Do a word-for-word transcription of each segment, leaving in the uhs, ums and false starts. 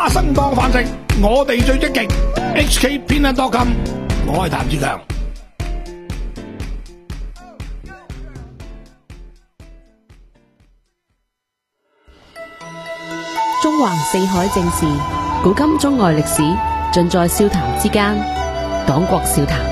生當飯食，我哋最積極。H K 偏得多金，我係譚志強。 中環四海正事，古今中外歷史，盡在笑談之間。黨國笑談。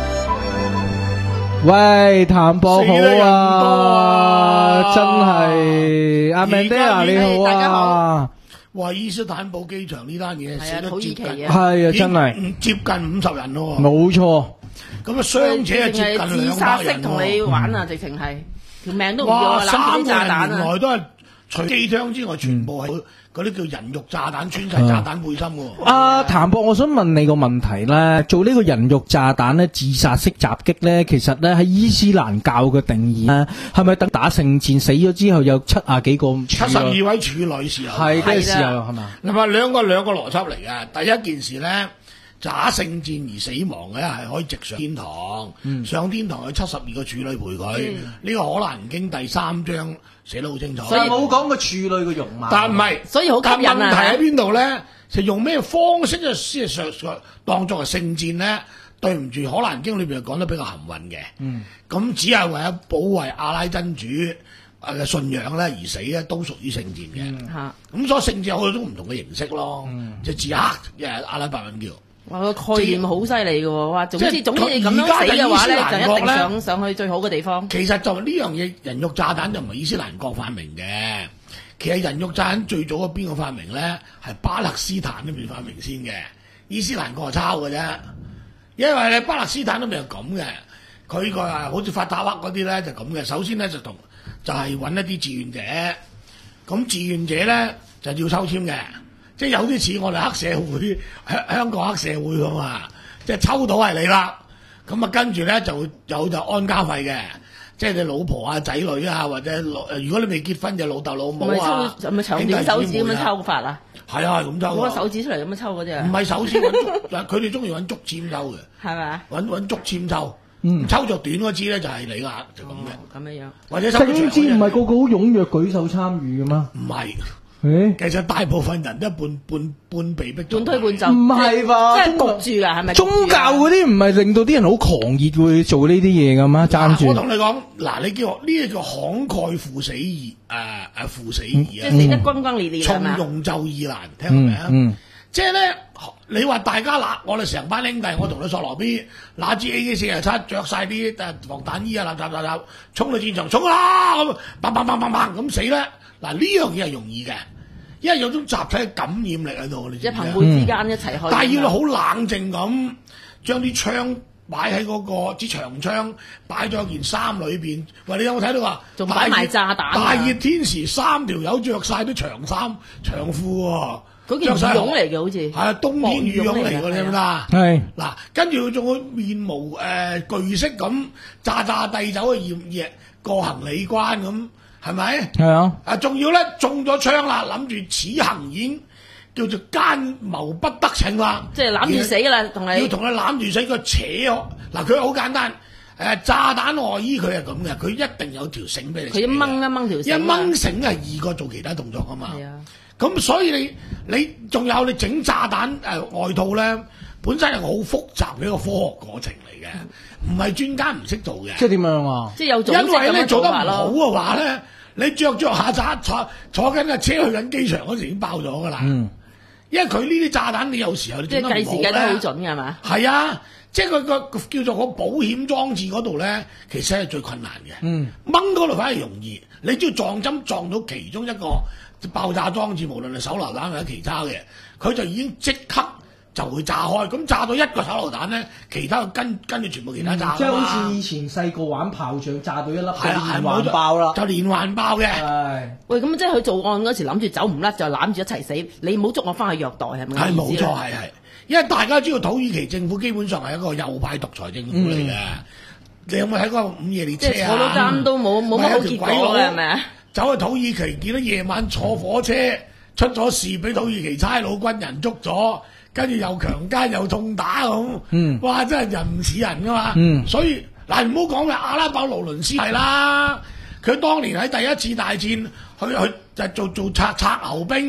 喂，譚博好啊，真係阿 Mandela 你好啊。 哇！伊斯坦堡機場呢單嘢死得接近， 係啊，真係接近五十人咯。 冇錯， 咁啊，傷者啊接近兩百人。 自殺式同你玩啊，直情係條命都唔要啊！ 三個人炸彈啊！ 原來都係除機槍之外，全部係嗰啲叫人肉炸彈，穿晒炸彈背心喎。 阿譚博，我想問你個問題咧，做呢個人肉炸彈咧，自殺式襲擊咧，其實咧喺伊斯蘭教嘅定義咧，係咪等打聖戰死咗之後有七啊幾個七十二位處女時候係嘅時候係嘛？ 嗱啊，兩個兩個邏輯嚟嘅。第一件事咧，打聖戰而死亡嘅係可以直上天堂，嗯、上天堂有七十二個處女陪佢。呢、嗯、個《可蘭經》第三章寫得好清楚。 所以冇講個處女嘅容貌， 但唔係， 所以好吸引啊！ 但問題喺邊度咧？就用咩方式就先係上當作係聖戰咧？對唔住，《可蘭經》裏邊講得比較含混嘅。嗯，咁只係為咗保衛阿拉真主嘅信仰咧而死咧，都屬於聖戰嘅。嚇、嗯，咁所以聖戰有好多唔同嘅形式咯。嗯，就自黑誒阿拉伯文叫。 哇！個概念好犀利嘅喎，哇！總之總之你咁樣死嘅話咧，就一定上上去最好嘅地方。 其實就呢樣嘢，人肉炸彈就唔係伊斯蘭國發明嘅。其實人肉炸彈最早嘅邊個發明咧？係巴勒斯坦嗰邊發明先嘅。伊斯蘭國係抄嘅啫。因為咧巴勒斯坦都未係咁嘅，佢個好似法塔赫嗰啲咧就咁嘅。首先咧就同就係揾一啲志願者，咁志願者咧就要抽籤嘅。即係有啲似我哋黑社會，香香港黑社會咁啊！即係抽到係你啦，咁啊跟住咧就會有就安家費嘅，即係你老婆啊、仔女啊，或者如果你未結婚就老豆老母啊， 係咪長短手指咁樣抽法啊？ 係啊，咁抽。攞個手指出嚟咁樣抽嗰隻。 唔係手指揾竹，佢哋中意揾竹籤抽嘅。係咪啊？揾揾竹籤抽，嗯、抽咗短嗰支咧就係你啦，就咁嘅。咁樣樣。或者聖戰唔係個個好踴躍舉手參與嘅嘛？ 唔係。 欸、 其實大部分人都半半半被逼， 半推半就， 唔係吧？ 即係焗住㗎，係咪？ 宗教嗰啲唔係令到啲人好狂熱會做呢啲嘢㗎嘛？爭住。 我同你講，嗱，你叫我呢個叫慷慨赴死義，誒誒赴死義啊！ 即係死得轟轟烈烈， 從容就義難，聽過未啊？嗯，即係咧，你話大家嗱，我哋成班兄弟，我同你索羅 B 拿支 A K 四十七，着晒啲誒防彈衣啊，立立立立，衝到戰場，衝啦咁，砰砰砰砰砰咁死咧。嗱，呢樣嘢係容易嘅，因為有種集體嘅感染力喺度，你知唔知啊？ 一朋輩之間一齊開。 但係要你好冷靜咁，將啲槍擺喺嗰個支長槍擺咗件衫裏邊。喂，你有冇睇到話？ 仲擺埋炸彈。 大熱天時，三條友着晒啲長衫長褲喎。 嗰件羽絨嚟嘅好似。係啊，冬天羽絨嚟㗎，你知唔知啊？ 係。 嗱，跟住佢仲會面無誒懼色咁炸炸地走去驗嘢過行李關咁。係咪？係啊！啊，仲要咧中咗槍啦，諗住此行已經叫做奸謀不得逞啦， 即係攬住死㗎啦，同你要同你攬住死，佢扯嗱，佢好簡單。誒，炸彈外衣佢係咁嘅，佢一定有條繩俾你。 佢一掹一掹條繩， 一掹繩係易過做其他動作㗎嘛。係啊。咁所以你你仲有你整炸彈誒、呃、外套咧，本身係好複雜嘅一個科學過程嚟嘅，唔係專家唔識做嘅。 即係點樣啊？ 即係有組織因為咧做得唔好嘅話咧。 嗯你着着下炸坐坐緊架車去緊機場嗰時已經爆咗噶啦，嗯、因為佢呢啲炸彈你有時候你即係計時計得好準嘅係嘛？ 係啊，即係佢個叫做個保險裝置嗰度咧，其實係最困難嘅。掹嗰度反而容易，你只要撞針撞到其中一個爆炸裝置，無論係手榴彈或者其他嘅，佢就已經即刻就會炸開，咁炸到一個手榴彈咧，其他跟跟住全部其他炸、嗯。 即係好似以前細個玩炮仗，炸到一粒就連環爆啦， 就連環爆嘅。 係。 喂，咁即係佢做案嗰時諗住走唔甩，就攬住一齊死。你唔好捉我翻去虐待係咪？ 係冇錯，係係。因為大家知道土耳其政府基本上係一個右派獨裁政府嚟嘅。嗯、你有冇睇過午夜列車啊？ 即係坐到監都冇冇乜好結果嘅係咪啊？ 走去土耳其見到夜晚坐火車出咗事，俾土耳其差佬軍人捉咗。跟住又強姦又痛打咁，嗯、哇！真係人唔似人噶嘛，嗯、所以嗱唔好講嘅阿拉伯勞倫斯係啦，佢當年喺第一次大戰去去就做做拆拆牛兵，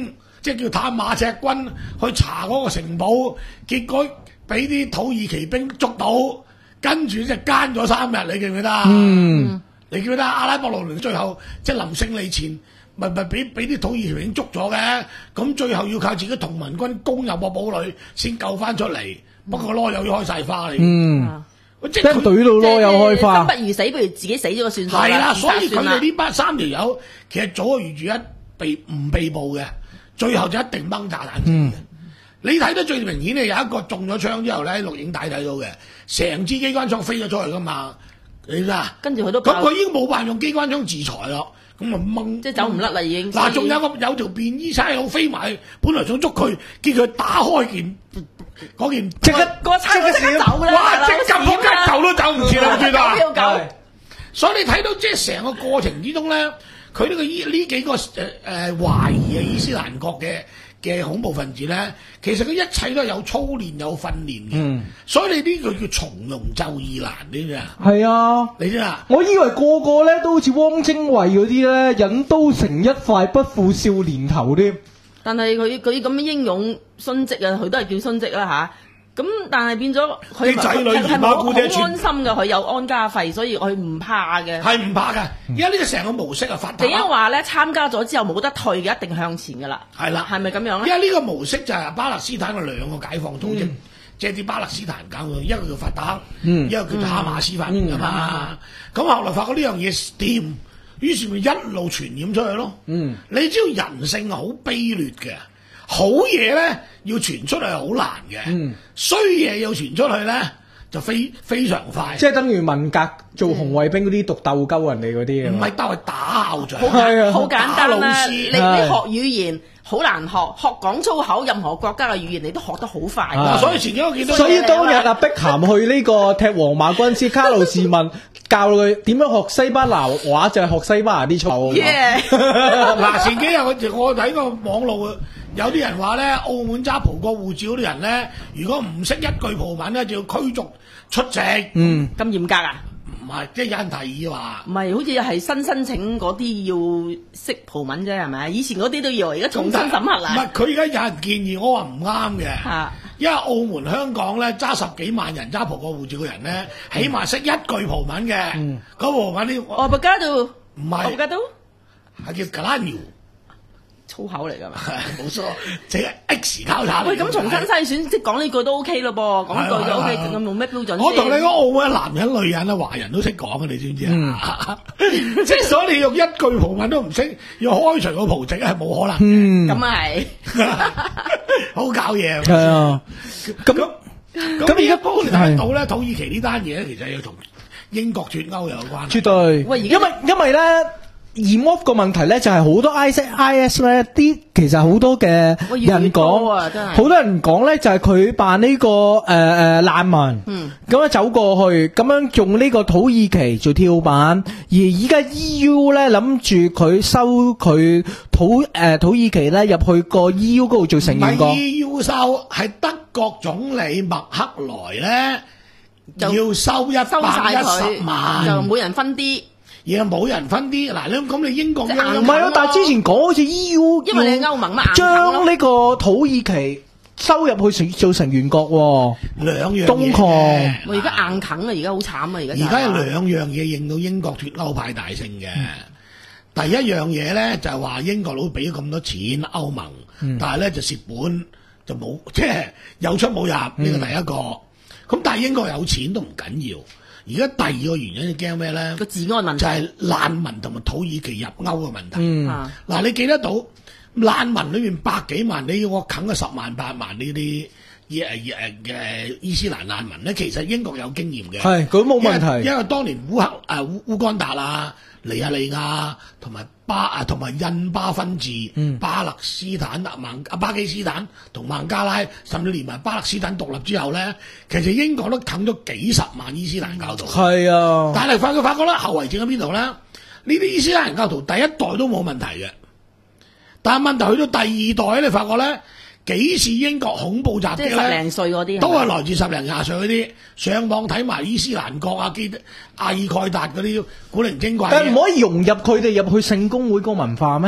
即係叫探馬赤軍去查嗰個城堡，結果俾啲土耳其兵捉到，跟住就奸咗三日，你記唔記得啊？ 嗯， 你記唔記得阿拉伯羅寧最後即係臨勝利前，咪咪俾俾啲土耳其兵捉咗嘅，咁最後要靠自己同盟軍攻入個堡壘先救翻出嚟。不過囉柚要開晒花嚟， 嗯， 即係佢懟到囉柚開花， 不如死，不如自己死咗個算數啦。 係啦，所以佢哋哋呢班三條友其實早個預住一被唔被捕嘅，最後就一定掹炸彈死嘅。嗯、你睇得最明顯嘅有一個中咗槍之後咧，錄影帶睇到嘅，成支機關槍飛咗出去噶嘛，你知啊？ 跟住佢都咁佢已經冇辦法用機關槍自裁咯。咁啊掹， 即係走唔甩啦已經。 嗱，仲有個有條便衣差佬飛埋，本來想捉佢，見佢打開件嗰件， 即刻個差佬即刻走啦！ 哇！即刻撲街走都走唔切啦，唔知啦。 九票九。 所以你睇到即係成個過程之中咧，佢呢個依呢幾個誒誒、呃、懷疑嘅伊斯蘭國嘅嘅恐怖分子咧，其實佢一切都係有操練有訓練嘅，嗯、所以你呢個叫從容就義難，你知啊？係啊， 你知啊？ 我以為個個咧都好似汪精衛嗰啲咧，引刀成一快，不負少年頭添。 但係佢佢咁樣英勇殉職啊，佢都係叫殉職啦吓。咁但係變咗佢仔女係冇好安心嘅，佢有安家費，所以佢唔怕嘅。 係唔怕嘅，而家呢個成個模式啊發達。 點解話咧參加咗之後冇得退嘅，一定向前噶啦。 係啦， 係咪咁樣咧？ 因為呢個模式就係巴勒斯坦嘅兩個解放組織，即係啲巴勒斯坦搞嘅，一個叫法達克，嗯、一個叫做哈馬斯發明噶嘛。咁、嗯嗯、後來發覺呢樣嘢掂，於是咪一路傳染出去咯。嗯，你知道人性係好卑劣嘅。好嘢咧，要傳出去係好難嘅。嗯，衰嘢要傳出去咧，就非非常快。 即係等於文革做紅衛兵嗰啲讀鬥鳩人哋嗰啲唔係鬥係打校長， 好簡單啦。你你學語言好難學，學講粗口，任何國家嘅語言你都學得好快。 嗱，所以前幾個見到， 所以當日阿碧咸去呢個踢皇馬軍師卡路士問教佢點樣學西班牙話，就係學西班牙啲粗口。 嗱，前幾日我我睇個網路。有啲人話咧，澳門揸葡國護照嗰啲人咧，如果唔識一句葡文咧，就要驅逐出籍。 嗯， 咁嚴格啊？ 唔係，即係有人提議話， 唔係，好似係新申請嗰啲要識葡文啫，係咪？以前嗰啲都要，而家重新審核啦。 唔係，佢而家有人建議，我話唔啱嘅。啊，因為澳門、香港咧揸十幾萬人揸葡國護照嘅人咧，起碼識一句葡文嘅。嗯，嗰葡文啲我不加到， 唔係， 我加到係叫格拉苗。 粗口嚟㗎嘛， 冇錯，即係 X 交叉。 喂，咁重新篩選，即係講呢句都 OK 咯噃，講句就 OK，咁用咩標準？ 我同你講，澳門男人、女人啊，華人都識講嘅，你知唔知啊？即係所以你用一句葡文都唔識，要開除個葡籍係冇可能嘅。咁啊係，好搞嘢。 係啊，咁咁而家幫你睇到咧，土耳其呢單嘢咧，其實要同英國脫歐有關。 絕對。喂，因為因為咧。驗屋個問題咧，就係好多 I S 咧，啲其實好多嘅人講，好多人講咧就係佢辦呢個誒誒難民，咁樣走過去，咁樣用呢個土耳其做跳板，而依家 E U 咧諗住佢收佢土誒土耳其咧入去個 E U 嗰度做成員國。 唔係 E U 收，係德國總理默克萊咧要收一百一十萬， 就每人分啲。 而家冇人分啲，嗱你咁你英國唔係啊，但係之前講好似 E U， 因為你歐盟嘛， 將呢個土耳其收入去成做成員國， 兩樣嘢。 東擴， 我而家硬啃啊，而家好慘啊，而家。 而家有兩樣嘢令到英國脫歐派大勝嘅。嗯、第一樣嘢咧就係話英國佬俾咗咁多錢歐盟，嗯、但係咧就蝕本就冇，即係有出冇入呢個第一個。咁、嗯、但係英國有錢都唔緊要。而家第二個原因係驚咩咧？ 個治安問題就係難民同埋土耳其入歐嘅問題。嗱、 嗯啊，你記得到難民裏面百幾萬，你要我啃個十萬八萬呢啲誒誒誒伊斯蘭難民咧，其實英國有經驗嘅。 係，佢冇問題。 因為，因為當年烏克誒烏烏干達啊、尼日利亞同埋巴啊同埋印巴分治，嗯、巴勒斯坦啊孟啊巴基斯坦同孟加拉，甚至連埋巴勒斯坦獨立之後咧，其實英國都啃咗幾十萬伊斯蘭教徒。 係啊， 但係發覺發覺咧，後遺症喺邊度咧？呢啲伊斯蘭教徒第一代都冇問題嘅，但係問題去到第二代咧，你發覺咧。幾次英國恐怖襲擊咧？ 十零歲嗰啲， 都係來自十零廿歲嗰啲。上網睇埋伊斯蘭國啊、基阿爾蓋達嗰啲古靈精怪。 但係唔可以融入佢哋入去聖公會個文化咩？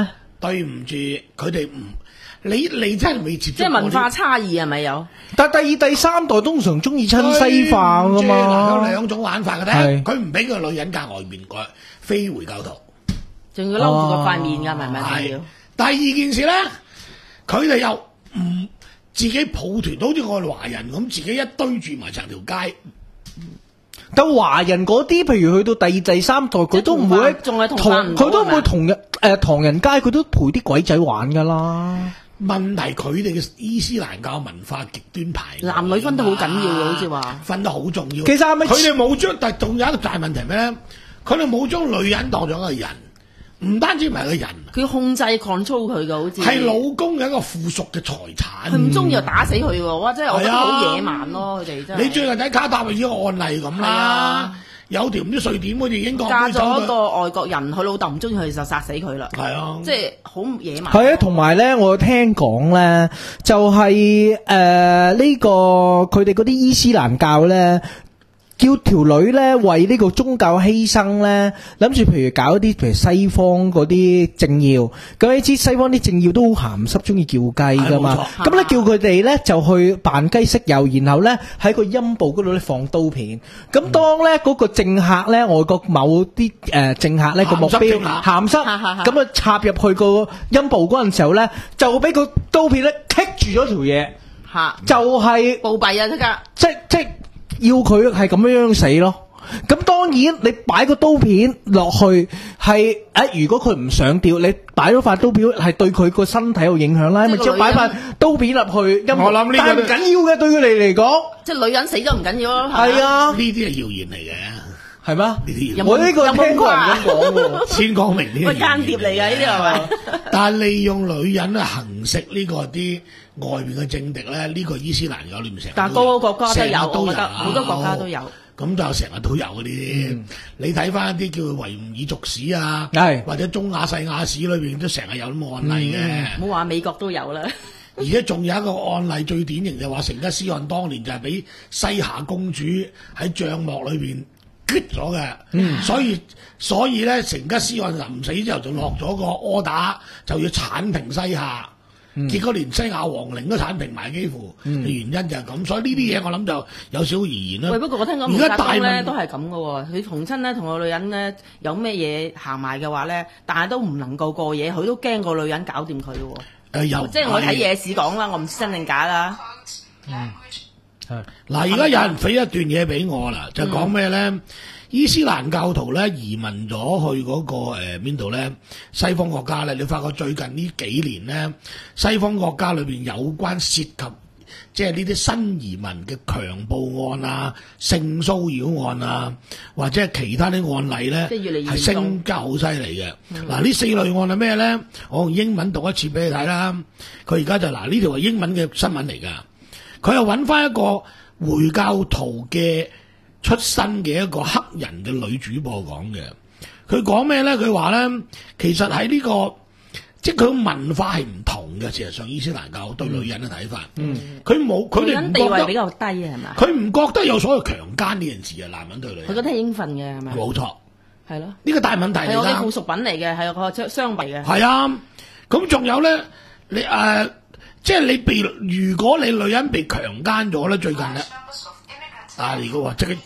對唔住，佢哋唔，你你真係未接觸過。 即係文化差異係咪有？ 但第二、第三代通常中意親西化噶嘛。 有兩種玩法嘅啫，佢唔俾個女人隔外面個非回教徒， 仲要嬲住個塊面㗎，係咪係要？ 第二件事咧，佢哋又唔自己抱團，好似我哋華人咁，自己一堆住埋成條街。 但華人嗰啲，譬如去到第二、第三代，佢都唔會仲係同佢都唔會同人誒唐人街，佢都陪啲鬼仔玩噶啦。 問題佢哋嘅伊斯蘭教文化極端排， 男女分得好緊要嘅，好似話分得好重要。 其實係咪佢哋冇將，但仲有一個大問題咩咧？佢哋冇將女人當咗一個人。唔單止唔係個人， 佢控制 control 佢嘅，好似係老公嘅一個附屬嘅財產。 佢唔中意就打死佢喎，哇！真係我覺得好野蠻咯，佢哋真係。 你最近睇卡塔爾呢個案例咁啦，有條唔知瑞典好似英國嫁咗一個外國人，佢老豆唔中意佢就殺死佢啦。 係啊， 即係好野蠻。 係啊，同埋咧，我聽講咧，就係誒呢個佢哋嗰啲伊斯蘭教咧。叫條女咧為呢個宗教犧牲咧，諗住譬如搞一啲譬如西方嗰啲政要，咁你知西方啲政要都好鹹濕，中意叫雞噶嘛，咁咧叫佢哋咧就去扮雞食油，然後咧喺個陰部嗰度咧放刀片，咁當咧嗰個政客咧外國某啲誒政客咧個目標鹹濕，咁啊插入去個陰部嗰陣時候咧，就俾個刀片咧棘住咗條嘢， 嚇， 就係暴斃啊！即刻， 即即。要佢係咁樣樣死咯，咁當然你擺個刀片落去係誒，如果佢唔上吊，你擺咗塊刀片係對佢個身體有影響啦，咪即係擺塊刀片入去， 我諗呢個但係唔緊要嘅，對佢哋嚟講， 即係女人死咗唔緊要咯， 係啊，呢啲係謠言嚟嘅， 係咩？ 呢啲我呢個聽過人咁講喎， 先講明呢個間諜嚟㗎，呢啲係咪？ 但係利用女人咧行食呢個啲外邊嘅政敵咧，呢個伊斯蘭教裏面成日， 但係個個國家都有，我覺得好多國家都有。 咁就成日都有嗰啲，你睇翻一啲叫維吾爾族史啊，或者中亞細亞史裏邊都成日有咁嘅案例嘅。 唔好話美國都有啦。 而且仲有一個案例最典型就話成吉思汗當年就係俾西夏公主喺帳幕裏邊擊咗嘅，嗯、所以所以咧成吉思汗臨死之後就落咗個柯打，就要剷平西夏。嗯、結果連西亞皇陵都剷平埋，幾乎、嗯、原因就係咁，所以呢啲嘢我諗就有少少疑言啦。 喂，不過我聽講而家大咧都係咁嘅喎，佢同親咧同個女人咧有咩嘢行埋嘅話咧，但係都唔能夠過夜，佢都驚個女人搞掂佢嘅喎。誒、 呃，有即係我睇野史講啦，我唔知真定假啦。 嗯，係嗱，而家有人俾一段嘢俾我啦，就講咩咧？嗯伊斯蘭教徒咧移民咗去嗰、那個誒邊度咧？西方國家咧，你發覺最近呢幾年咧，西方國家裏邊有關涉及即係呢啲新移民嘅強暴案啊、性騷擾案啊，或者係其他啲案例咧，係升得好犀利嘅。嗱、嗯，呢四類案係咩咧？我用英文讀一次俾你睇啦。佢而家就嗱呢條係英文嘅新聞嚟㗎，佢又揾翻一個回教徒嘅出身嘅一個黑人嘅女主播講嘅，佢講咩咧？佢話咧，其實喺呢、這個即係佢文化係唔同嘅。事實上，伊斯蘭教對女人嘅睇法，佢冇佢哋唔覺得地位比較低啊，係嘛？ 佢唔覺得有所謂強姦呢件事啊，男人對女人， 佢覺得係應份嘅，係咪？ 冇錯， 係咯， 呢個大問題嚟㗎。係我哋附屬品嚟嘅，係個雙幣嘅。 係啊，咁仲有咧，你誒、呃，即係你被如果你女人被強姦咗咧，最近咧，啊，如果話即係。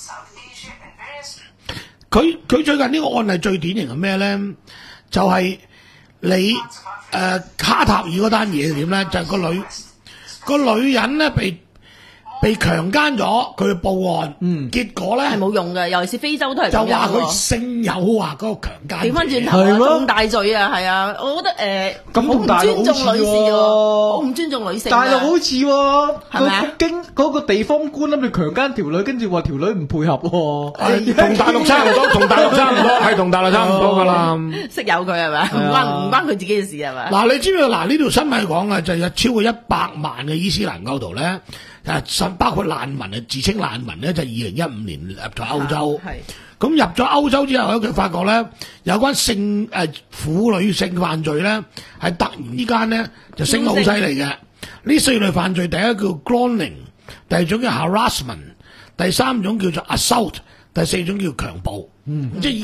佢佢最近呢個案例最典型係咩咧？就係、是、你誒、呃、卡塔爾嗰單嘢點咧？就係、是、個女個女人咧被被強姦咗，佢去報案，嗯，結果咧係冇用嘅，尤其是非洲都係咁樣。 就話佢性誘惑嗰個強姦。調翻轉頭啊，重大罪啊，係啊，我覺得誒，好唔尊重女士喎，好唔尊重女性。 大陸好似喎，係咪啊？經嗰個地方官諗住強姦條女，跟住話條女唔配合喎， 同大陸差唔多，同大陸差唔多，係同大陸差唔多噶啦。 識有佢係咪？唔關唔關佢自己嘅事係咪？ 嗱，你知唔知嗱？呢條新聞講啊，就有超過一百萬嘅伊斯蘭教徒咧。誒，包括難民啊，自稱難民咧，就係二零一五年入咗歐洲。係咁入咗歐洲之後咧，佢發覺咧有關性誒婦女性犯罪咧，係突然之間咧就升得好犀利嘅。呢四類犯罪，第一叫 grooming， 第二種叫 harassment， 第三種叫做 assault， 第四種叫強暴。嗯，即係依個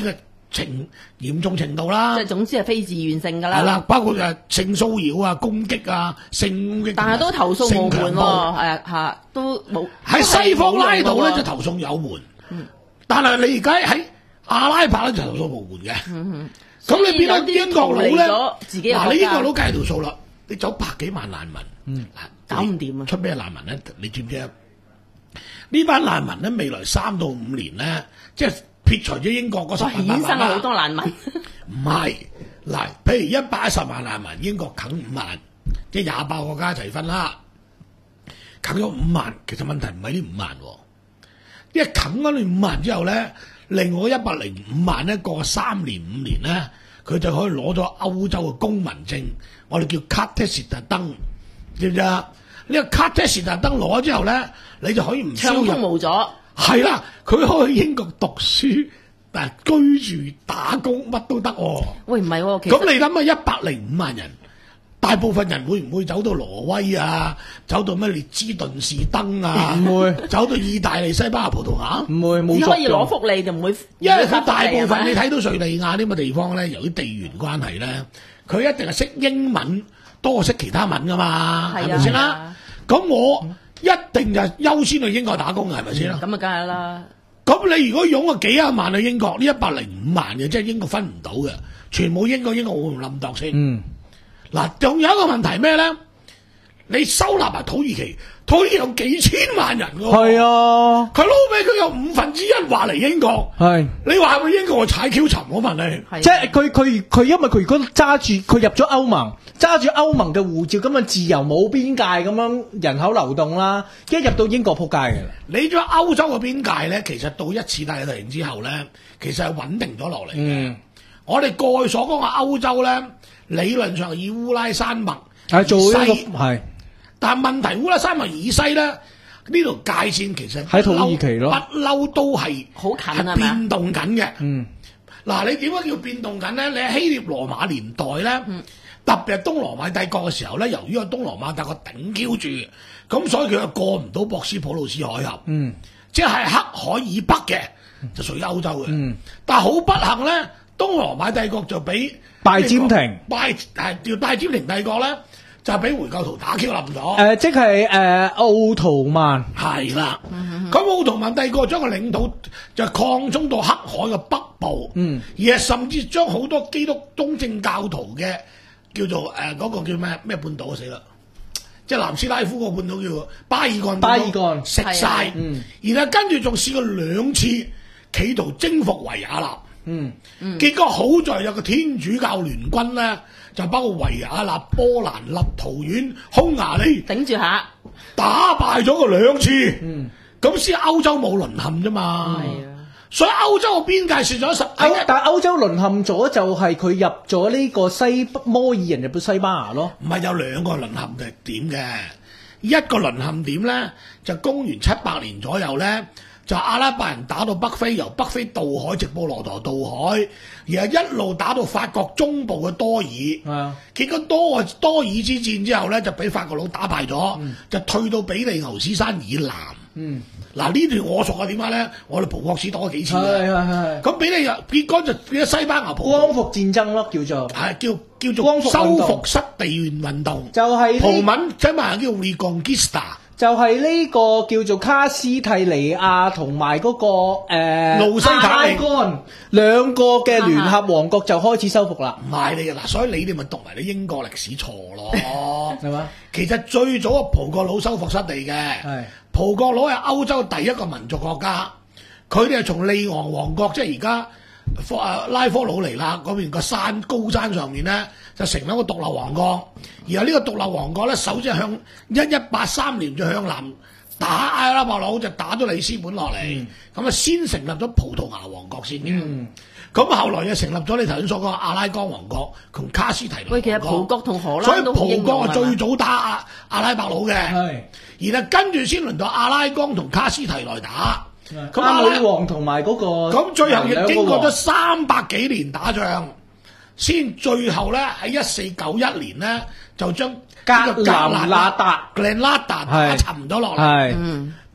情嚴重程度啦。 即係總之係非自願性㗎啦。 係啦，包括誒性騷擾啊、攻擊啊、性攻擊， 但係都投訴無門喎，係係都冇。 喺西方拉度咧就投訴有門，嗯、但係你而家喺阿拉伯咧就投訴無門嘅。咁、嗯、你變咗英國佬咧，嗱你英國佬計條數啦，你走百幾萬難民， 嗯、 搞唔掂啊！ 出咩難民咧？你知唔知啊？呢班難民咧，未來三到五年咧，即係撇除咗英國嗰十萬衍生好多難民。 唔係嗱，譬如一百一十萬難民，英國啃五萬，即係廿八個國家一齊分啦，啃咗五萬。其實問題唔係呢五萬，因為啃咗呢五萬之後咧，另外一百零五萬咧，過三年五年咧，佢就可以攞咗歐洲嘅公民證，我哋叫卡特士特登，知唔知啊？呢、這個卡特士特登攞咗之後咧，你就可以唔暢通無阻。 係啦，佢可以去英國讀書，但係居住、打工乜都得喎。 喂，唔係喎，其實咁你諗下，一百零五萬人，大部分人會唔會走到挪威啊？走到咩列支敦士登啊？ 唔會。 走到意大利、西班牙、葡萄牙？ 唔會，冇。 只可以攞福利就唔會。 因為佢大部分你睇到敍利亞呢個地方咧，由於地緣關係咧，佢一定係識英文多過識其他文噶嘛，係咪先啦？咁我一定就優先去英國打工嘅，係咪先啦？ 咁啊，梗係啦。咁你如果湧個幾廿萬去英國，呢一百零五萬嘅，即係英國分唔到嘅，全部英國英國會唔冧檔先？嗯。嗱，仲有一個問題咩咧？你收納埋土耳其，土耳其有幾千萬人㗎喎。係啊。佢撈尾佢有五分之一話嚟英國。係。你話係咪英國踩 Q 沉？我問你。 即係佢佢佢，因為佢如果揸住佢入咗歐盟，揸住歐盟嘅護照，咁啊自由冇邊界咁樣人口流動啦，一入到英國撲街嘅啦。 你咗歐洲嘅邊界咧，其實到一次大嘅突然之後咧，其實係穩定咗落嚟嘅。嗯。我哋過去所講嘅歐洲咧，理論上以烏拉山脈係做呢個係。但係問題，烏拉山脈以西咧，呢條界線其實喺土耳其咯， 不嬲都係好近係變動緊嘅。 嗯， 嗱，你點解叫變動緊咧？你喺希臘羅馬年代咧，嗯、特別係東羅馬帝國嘅時候咧，由於個東羅馬帝國頂嬌住，咁所以佢又過唔到博斯普魯斯海峽。嗯，即係黑海以北嘅就屬於歐洲嘅。嗯，但係好不幸咧，東羅馬帝國就俾拜占庭拜係叫拜占庭帝國咧。就俾回教徒打 Q 冧咗。誒、 呃，即係誒奧圖曼。 係啦。咁奧圖曼帝國將個領土就擴充到黑海嘅北部。嗯。而係甚至將好多基督東正教徒嘅叫做誒嗰、呃那個叫咩咩半島死啦，即係南斯拉夫個半島叫做巴爾幹。巴爾幹食晒。嗯。然後跟住仲試過兩次企圖征服維也納。嗯。嗯。結果好在有個天主教聯軍咧。就包括維也納、波蘭、立陶宛、匈牙利頂住下， 打敗咗佢兩次，咁先歐洲冇淪陷啫嘛。係啊，所以歐洲嘅邊界設咗十， 但係歐洲淪陷咗就係佢入咗呢個西摩爾人入到西班牙咯。 唔係有兩個淪陷嘅點嘅，一個淪陷點咧就公元七百年左右咧。就阿拉伯人打到北非，由北非渡海直布羅陀渡海，然後一路打到法國中部嘅多爾。係啊，結果多多爾之戰之後咧，就俾法國佬打敗咗，嗯、就退到比利牛斯山以南。嗯，嗱呢段我熟啊，點解咧？我哋葡國史多咗幾次。係係係。咁比利結果就變咗西班牙葡光復戰爭咯，叫做係叫叫做光復收復失地緣運動。 就係、是、 葡文西班牙叫 Reconquista。 就係呢個叫做卡斯蒂尼亞同埋嗰個誒路西塔尼干兩個嘅聯合王國就開始收復啦。 唔係你嗱，所以你哋咪讀埋你英國歷史錯咯， 係嘛？ 其實最早嘅葡國佬收復失地嘅，係葡國佬係歐洲第一個民族國家，佢哋係從利昂王國，即係而家科啊拉科魯尼亞嗰邊個山高山上面咧，就成立一個獨立王國。然後呢個獨立王國咧，首先向一一八三年就向南打阿拉伯佬，就打咗里斯本落嚟，咁啊、嗯、先成立咗葡萄牙王國先嘅。咁、嗯、後來又成立咗你頭先所講阿拉岡王國同卡斯提尼王國。 喂，其實葡國同荷蘭都好英勇， 所以葡國係最早打阿阿拉伯佬嘅。係，然後跟住先輪到阿拉岡同卡斯提內打。 咁阿女王同埋嗰個， 咁最後亦經過咗三百幾年打仗，先最後咧喺一四九一年咧就將格蘭納達、 格蘭納達打沉咗落嚟。係，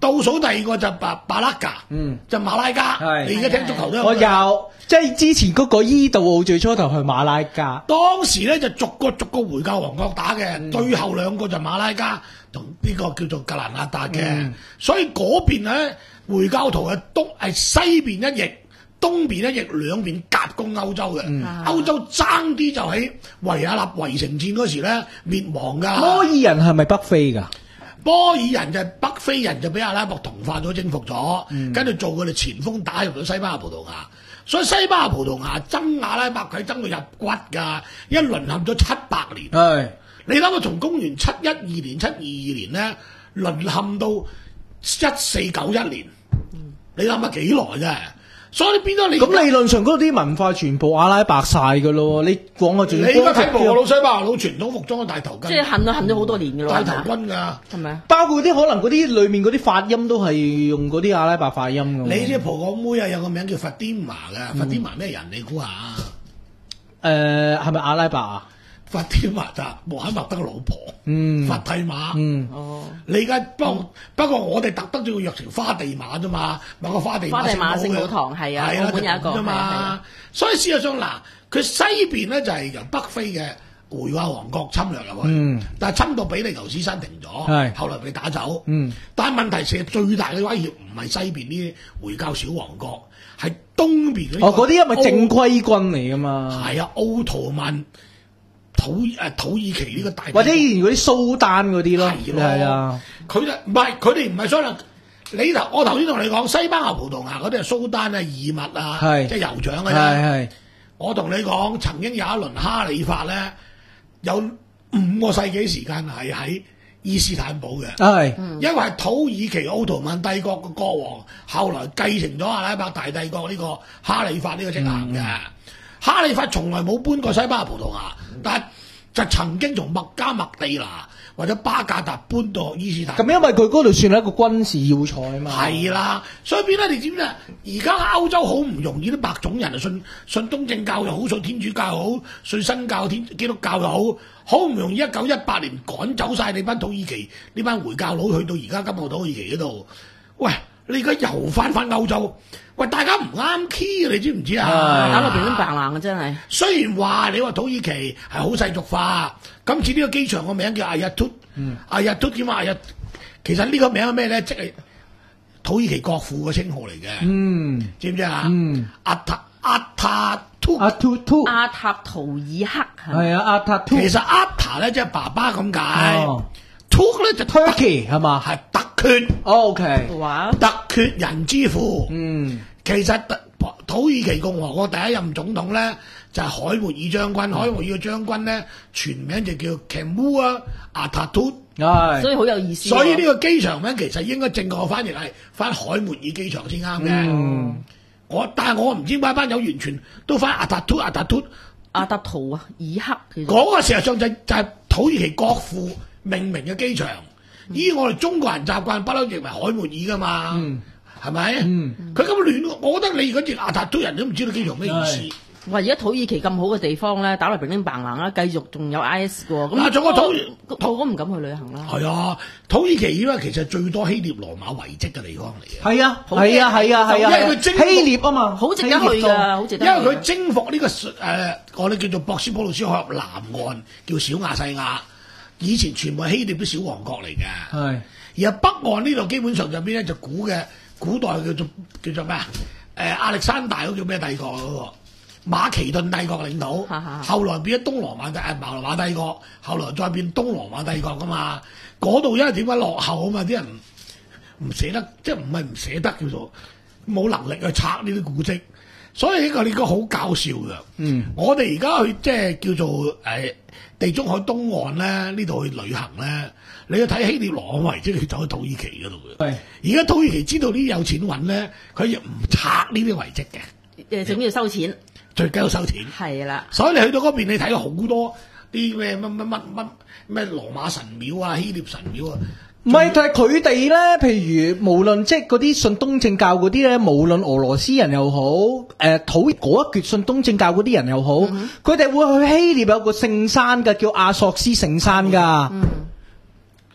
倒數第二個就巴巴拉加，嗯，就馬拉加。你而家聽足球都有。 我有，即係之前嗰個伊杜奧最初頭去馬拉加。 當時咧就逐個逐個回教王國打嘅，嗯、最後兩個就馬拉加同呢個叫做格蘭納達嘅，嗯、所以嗰邊咧回教徒係東係西邊一翼。東邊一翼兩邊夾攻歐洲嘅，嗯、歐洲爭啲就喺維也納圍城戰嗰時咧滅亡㗎。 摩爾人係咪北非㗎？ 摩爾人就係北非人就俾阿拉伯同化咗征服咗，跟住、嗯、做佢哋前鋒打入咗西班牙葡萄牙，所以西班牙葡萄牙爭阿拉伯佢爭到入骨㗎，一淪陷咗七百年。係是你諗下，從公元七一二年、七二二年咧淪陷到一四九一年，嗯、你諗下幾耐啫？所以變咗你咁理論上嗰啲文化全部阿拉伯晒㗎咯，你講我仲你而家睇俄羅斯西班牙佬傳統服裝嘅大頭巾， 即係恨都恨咗好多年㗎咯， 大頭巾㗎， 係咪啊？ 包括啲可能嗰啲裡面嗰啲發音都係用嗰啲阿拉伯發音㗎。 你知葡國妹啊，有個名叫法蒂瑪㗎，法蒂瑪咩人？你估下？ 誒係咪阿拉伯啊？ 法蒂瑪就穆罕默德嘅老婆， 嗯， 法蒂瑪， 嗯， 哦，你而家不過不過我哋特登仲要約成花地瑪啫嘛，買個花地花地瑪聖母堂係啊，澳門有一個啫嘛， 所以事實上嗱，佢西邊咧就係由北非嘅回教王國侵略入去， 嗯， 但係侵到比利牛斯山停咗， 係， 後來被打走， 嗯， 但係問題其實最大嘅威脅唔係西邊啲回教小王國，係東邊嗰啲， 哦，嗰啲因為正規軍嚟噶嘛， 係啊，奧圖曼。土誒土耳其呢個大， 或者以前嗰啲蘇丹嗰啲咯，係啊， 佢就唔係佢哋唔係所謂你頭我頭先同你講西班牙葡萄牙嗰啲係蘇丹啊、義密啊，即係酋長嘅啫。係係，我同你講曾經有一輪哈里發咧，有五個世紀時間係喺伊斯坦堡嘅，係，因為係土耳其奧圖曼帝國嘅國王，後來繼承咗阿拉伯大帝國呢個哈里發呢個職行嘅。嗯哈里發從來冇搬過西班牙葡萄牙，但係就曾經從麥加麥地那或者巴格達搬到伊斯坦。咁因為佢嗰度算係一個軍事要塞啊嘛。 係啦，所以變咧，你知唔知啊？而家歐洲好唔容易，啲白種人啊，信信東正教又好，信天主教又好，信新教天基督教又好，好唔容易一九一八年趕走晒你班土耳其呢班回教佬，去到而家今個土耳其嗰度，喂！你而家又翻翻歐洲，喂，大家唔啱 key 啊！你知唔知啊？ 搞到平平白冷啊！真係。 雖然話你話土耳其係好世俗化，今次呢個機場個名叫阿日突，阿日突點啊？阿日，其實呢個名係咩咧？即係土耳其國父嘅稱號嚟嘅。嗯，知唔知啊？嗯，阿塔阿塔突阿圖圖阿塔圖爾克係啊，阿塔圖。 其實阿塔咧即係爸爸咁解。突咧就 Turkey 係嘛？ 係特權。 OK， 哇！ 特權人之父。 嗯， 其實土耳其共和國第一任總統咧就係凱末爾將軍。凱末爾將軍咧全名就叫 Kemal Atatürk。 係， 所以好有意思。 所以呢個機場名其實應該正確翻譯係翻凱末爾機場先啱嘅。嗯，我但係我唔知點解班友完全都翻 Atatürk Atatürk 阿達圖啊爾克。 嗰個事實上就就係土耳其國父命名嘅機場，依我哋中國人習慣不嬲認為凱末爾噶嘛，係咪？佢咁亂，我覺得你而家譯阿塔都人都唔知道機場咩意思。 哇！而家土耳其咁好嘅地方咧，打落平平白冷啦，繼續仲有 I S 嘅喎。 咁仲有土土哥唔敢去旅行啦。 係啊，土耳其因為其實最多希臘羅馬遺跡嘅地方嚟嘅。 係啊，係啊，係啊，係啊，因為佢征服希臘啊嘛， 好值得去㗎，好值得。 因為佢征服呢個誒，我哋叫做博斯普魯斯海峽南岸，叫小亞細亞。以前全部係希臘啲小王國嚟嘅，係而係北岸呢度基本上就邊咧就古嘅古代叫做叫做咩啊？誒亞歷山大嗰叫咩帝國嗰個馬其頓帝國領土，後來變咗東羅馬帝誒馬羅馬帝國，後來再變東羅馬帝國噶嘛。嗰度因為點解落後啊嘛？啲人唔捨得，即係唔係唔捨得叫做冇能力去拆呢啲古蹟，所以呢個呢個好搞笑㗎。嗯，我哋而家去即係叫做誒。呃地中海東岸咧，呢度去旅行咧，你去睇希臘羅馬遺跡，去走去土耳其嗰度嘅。係，而家土耳其知道啲有錢揾咧，佢亦唔拆呢啲遺跡嘅。誒， 仲要收錢， 最緊要收錢。係啦，所以你去到嗰邊，你睇到好多啲咩乜乜乜乜咩羅馬神廟啊、希臘神廟啊。 唔係，但係佢哋咧，譬如無論即係嗰啲信東正教嗰啲咧，無論俄羅斯人又好，誒、呃、土嗰一橛信東正教嗰啲人又好，佢哋、嗯、會去希臘有個聖山嘅，叫阿索斯聖山㗎。嗯，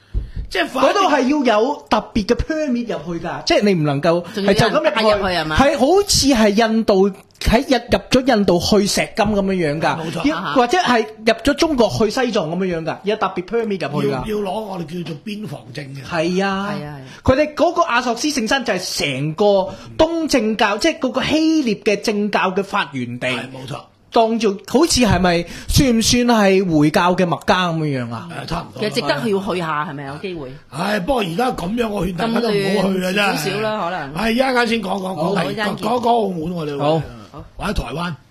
即係嗰度係要有特別嘅 permit 入去㗎，即係你唔能夠係就咁入去， 入去係嘛？ 係好似係印度喺入入咗印度去石金咁樣樣㗎， 冇錯， 或者係入咗中國去西藏咁樣樣㗎，有特別 permit 入去㗎。 要要攞我哋叫做邊防證嘅。 係啊， 係啊， 佢哋嗰個阿索斯聖山就係成個東正教，即係嗰個希臘嘅正教嘅發源地。 係冇錯。 當做好似係咪算唔算係回教嘅麥加咁樣樣啊？ 誒，差唔多。 其實值得去要去下，係咪有機會？ 唉，不過而家咁樣，我勸大家都唔好去啦，真係。 少少啦，可能。 係一陣間先講講講講講澳門我哋。 好， 或者台灣。